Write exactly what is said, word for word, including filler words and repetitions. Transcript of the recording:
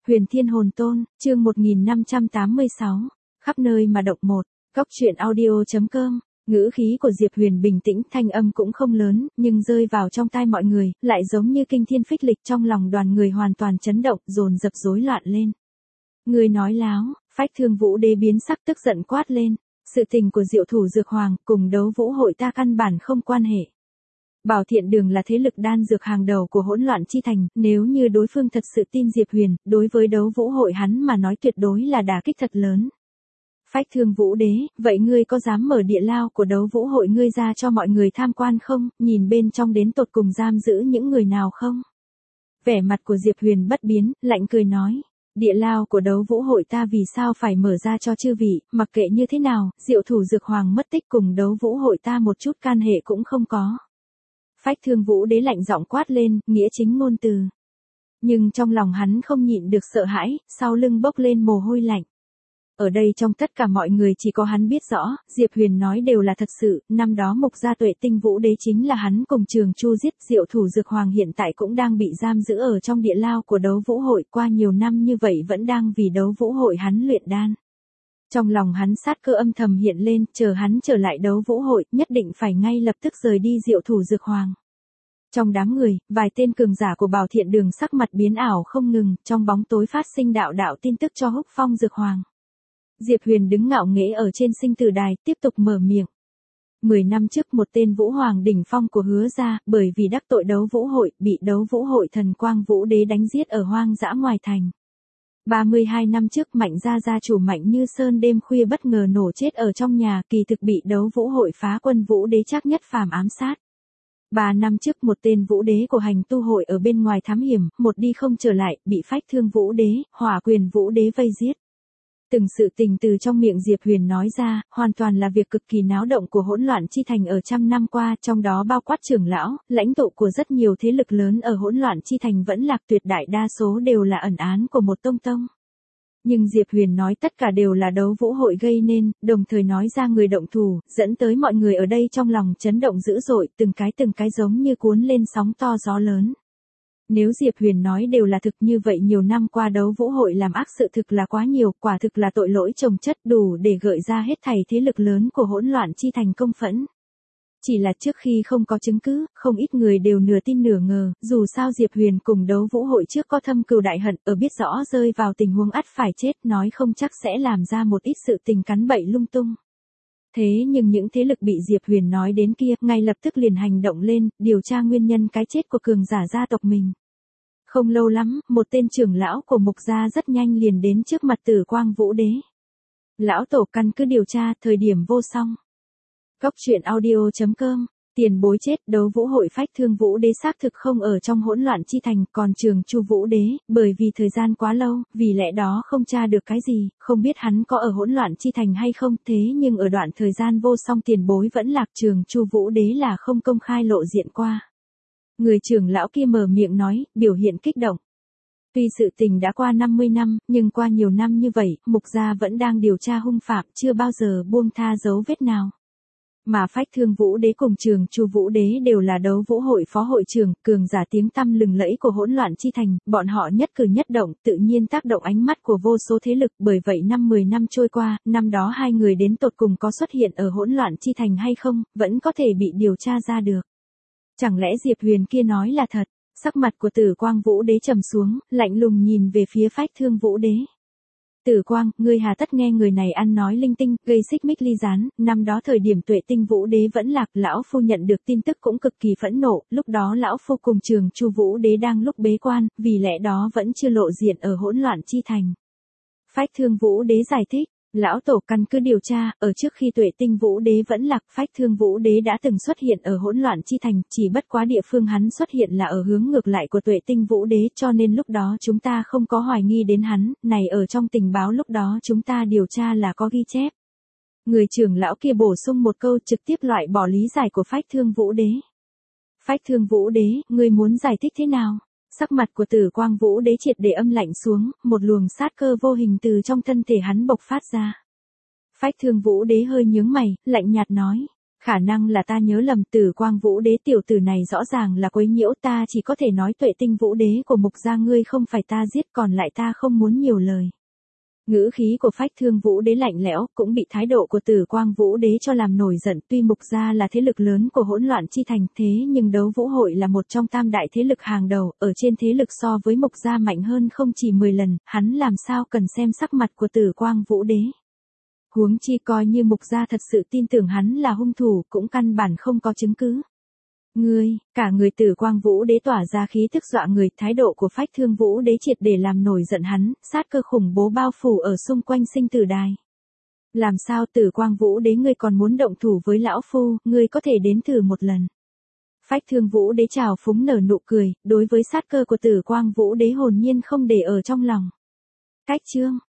Huyền Thiên Hồn Tôn, chương một nghìn năm trăm tám mươi sáu, khắp nơi mà động một, góc truyện audio.com, ngữ khí của Diệp Huyền bình tĩnh, thanh âm cũng không lớn, nhưng rơi vào trong tai mọi người, lại giống như kinh thiên phích lịch, trong lòng đoàn người hoàn toàn chấn động, dồn dập rối loạn lên. Người nói láo, Phách Thương Vũ Đế biến sắc tức giận quát lên, sự tình của Diệu Thủ Dược Hoàng cùng Đấu Vũ Hội ta căn bản không quan hệ. Bảo Thiện Đường là thế lực đan dược hàng đầu của hỗn loạn chi thành, nếu như đối phương thật sự tin Diệp Huyền, đối với Đấu Vũ Hội hắn mà nói tuyệt đối là đả kích thật lớn. Phách Thương Vũ Đế, vậy ngươi có dám mở địa lao của Đấu Vũ Hội ngươi ra cho mọi người tham quan không, nhìn bên trong đến tột cùng giam giữ những người nào không? Vẻ mặt của Diệp Huyền bất biến, lạnh cười nói. Địa lao của Đấu Vũ Hội ta vì sao phải mở ra cho chư vị, mặc kệ như thế nào, Diệu Thủ Dược Hoàng mất tích cùng Đấu Vũ Hội ta một chút can hệ cũng không có. Phách Thương Vũ Đế lạnh giọng quát lên, nghĩa chính ngôn từ. Nhưng trong lòng hắn không nhịn được sợ hãi, sau lưng bốc lên mồ hôi lạnh. Ở đây trong tất cả mọi người chỉ có hắn biết rõ, Diệp Huyền nói đều là thật sự, năm đó Mục Gia Tuệ Tinh Vũ Đế chính là hắn cùng Trường Chu giết, Diệu Thủ Dược Hoàng hiện tại cũng đang bị giam giữ ở trong địa lao của Đấu Vũ Hội, qua nhiều năm như vậy vẫn đang vì Đấu Vũ Hội hắn luyện đan. Trong lòng hắn sát cơ âm thầm hiện lên, chờ hắn trở lại Đấu Vũ Hội, nhất định phải ngay lập tức rời đi Diệu Thủ Dược Hoàng. Trong đám người, vài tên cường giả của Bảo Thiện Đường sắc mặt biến ảo không ngừng, trong bóng tối phát sinh đạo đạo tin tức cho Húc Phong Dược Hoàng. Diệp Huyền đứng ngạo nghễ ở trên sinh tử đài, tiếp tục mở miệng. Mười năm trước một tên Vũ Hoàng đỉnh phong của Hứa gia, bởi vì đắc tội Đấu Vũ Hội, bị Đấu Vũ Hội thần Quang Vũ Đế đánh giết ở hoang dã ngoài thành. ba mươi hai năm trước Mạnh gia gia chủ Mạnh Như Sơn đêm khuya bất ngờ nổ chết ở trong nhà, kỳ thực bị Đấu Vũ Hội phá quân Vũ Đế Trác Nhất Phàm ám sát. Ba năm trước một tên Vũ Đế của Hành Tu Hội ở bên ngoài thám hiểm, một đi không trở lại, bị Phách Thương Vũ Đế, Hỏa Quyền Vũ Đế vây giết. Từng sự tình từ trong miệng Diệp Huyền nói ra, hoàn toàn là việc cực kỳ náo động của hỗn loạn chi thành ở trăm năm qua, trong đó bao quát trưởng lão, lãnh tụ của rất nhiều thế lực lớn ở hỗn loạn chi thành vẫn lạc, tuyệt đại đa số đều là ẩn án của một tông tông. Nhưng Diệp Huyền nói tất cả đều là Đấu Vũ Hội gây nên, đồng thời nói ra người động thủ, dẫn tới mọi người ở đây trong lòng chấn động dữ dội, từng cái từng cái giống như cuốn lên sóng to gió lớn. Nếu Diệp Huyền nói đều là thực như vậy, nhiều năm qua Đấu Vũ Hội làm ác sự thực là quá nhiều, quả thực là tội lỗi chồng chất, đủ để gợi ra hết thảy thế lực lớn của hỗn loạn chi thành công phẫn. Chỉ là trước khi không có chứng cứ, không ít người đều nửa tin nửa ngờ, dù sao Diệp Huyền cùng Đấu Vũ Hội trước có thâm cừu đại hận, ở biết rõ rơi vào tình huống ắt phải chết, nói không chắc sẽ làm ra một ít sự tình cắn bậy lung tung. Thế nhưng những thế lực bị Diệp Huyền nói đến kia, ngay lập tức liền hành động lên, điều tra nguyên nhân cái chết của cường giả gia tộc mình. Không lâu lắm, một tên trưởng lão của Mục gia rất nhanh liền đến trước mặt Tử Quang Vũ Đế. Lão tổ căn cứ điều tra, thời điểm vô song. Góc truyện audio.com, tiền bối chết, Đấu Vũ Hội Phách Thương Vũ Đế xác thực không ở trong hỗn loạn chi thành, còn Trường Chu Vũ Đế, bởi vì thời gian quá lâu, vì lẽ đó không tra được cái gì, không biết hắn có ở hỗn loạn chi thành hay không, thế nhưng ở đoạn thời gian vô song tiền bối vẫn lạc, Trường Chu Vũ Đế là không công khai lộ diện qua. Người trưởng lão kia mở miệng nói, biểu hiện kích động. Tuy sự tình đã qua năm mươi năm, nhưng qua nhiều năm như vậy, Mục gia vẫn đang điều tra hung phạm, chưa bao giờ buông tha dấu vết nào. Mà Phách Thương Vũ Đế cùng Trường Chu Vũ Đế đều là Đấu Vũ Hội phó hội trưởng, cường giả tiếng tăm lừng lẫy của hỗn loạn chi thành, bọn họ nhất cử nhất động, tự nhiên tác động ánh mắt của vô số thế lực, bởi vậy năm mười năm trôi qua, năm đó hai người đến tột cùng có xuất hiện ở hỗn loạn chi thành hay không, vẫn có thể bị điều tra ra được. Chẳng lẽ Diệp Huyền kia nói là thật? Sắc mặt của Tử Quang Vũ Đế trầm xuống, lạnh lùng nhìn về phía Phách Thương Vũ Đế. Tử Quang, ngươi hà tất nghe người này ăn nói linh tinh, gây xích mích ly gián, năm đó thời điểm Tuệ Tinh Vũ Đế vẫn lạc, lão phu nhận được tin tức cũng cực kỳ phẫn nộ, lúc đó lão phu cùng Trường Chu Vũ Đế đang lúc bế quan, vì lẽ đó vẫn chưa lộ diện ở hỗn loạn chi thành. Phách Thương Vũ Đế giải thích, lão tổ căn cứ điều tra, ở trước khi Tuệ Tinh Vũ Đế vẫn lạc, Phách Thương Vũ Đế đã từng xuất hiện ở hỗn loạn chi thành, chỉ bất quá địa phương hắn xuất hiện là ở hướng ngược lại của Tuệ Tinh Vũ Đế, cho nên lúc đó chúng ta không có hoài nghi đến hắn, này ở trong tình báo lúc đó chúng ta điều tra là có ghi chép. Người trưởng lão kia bổ sung một câu, trực tiếp loại bỏ lý giải của Phách Thương Vũ Đế. Phách Thương Vũ Đế, ngươi muốn giải thích thế nào? Sắc mặt của Tử Quang Vũ Đế triệt để âm lạnh xuống, một luồng sát cơ vô hình từ trong thân thể hắn bộc phát ra. Phách Thương Vũ Đế hơi nhướng mày, lạnh nhạt nói, Khả năng là ta nhớ lầm, Tử Quang Vũ Đế tiểu tử này rõ ràng là quấy nhiễu, ta chỉ có thể nói Tuệ Tinh Vũ Đế của Mục gia ngươi không phải ta giết, còn lại ta không muốn nhiều lời. Ngữ khí của Phách Thương Vũ Đế lạnh lẽo, cũng bị thái độ của Tử Quang Vũ Đế cho làm nổi giận. Tuy Mục gia là thế lực lớn của hỗn loạn chi thành, thế nhưng Đấu Vũ hội là một trong tam đại thế lực hàng đầu, ở trên thế lực so với Mục gia mạnh hơn không chỉ mười lần, hắn làm sao cần xem sắc mặt của Tử Quang Vũ Đế. Huống chi coi như Mục gia thật sự tin tưởng hắn là hung thủ, cũng căn bản không có chứng cứ. Ngươi, cả người Tử Quang Vũ Đế tỏa ra khí tức dọa người, thái độ của Phách Thương Vũ Đế triệt để làm nổi giận hắn, sát cơ khủng bố bao phủ ở xung quanh sinh tử đài. Làm sao Tử Quang Vũ Đế ngươi còn muốn động thủ với lão phu, ngươi có thể đến thử một lần. Phách Thương Vũ Đế trào phúng nở nụ cười, đối với sát cơ của Tử Quang Vũ Đế hồn nhiên không để ở trong lòng. Cách chương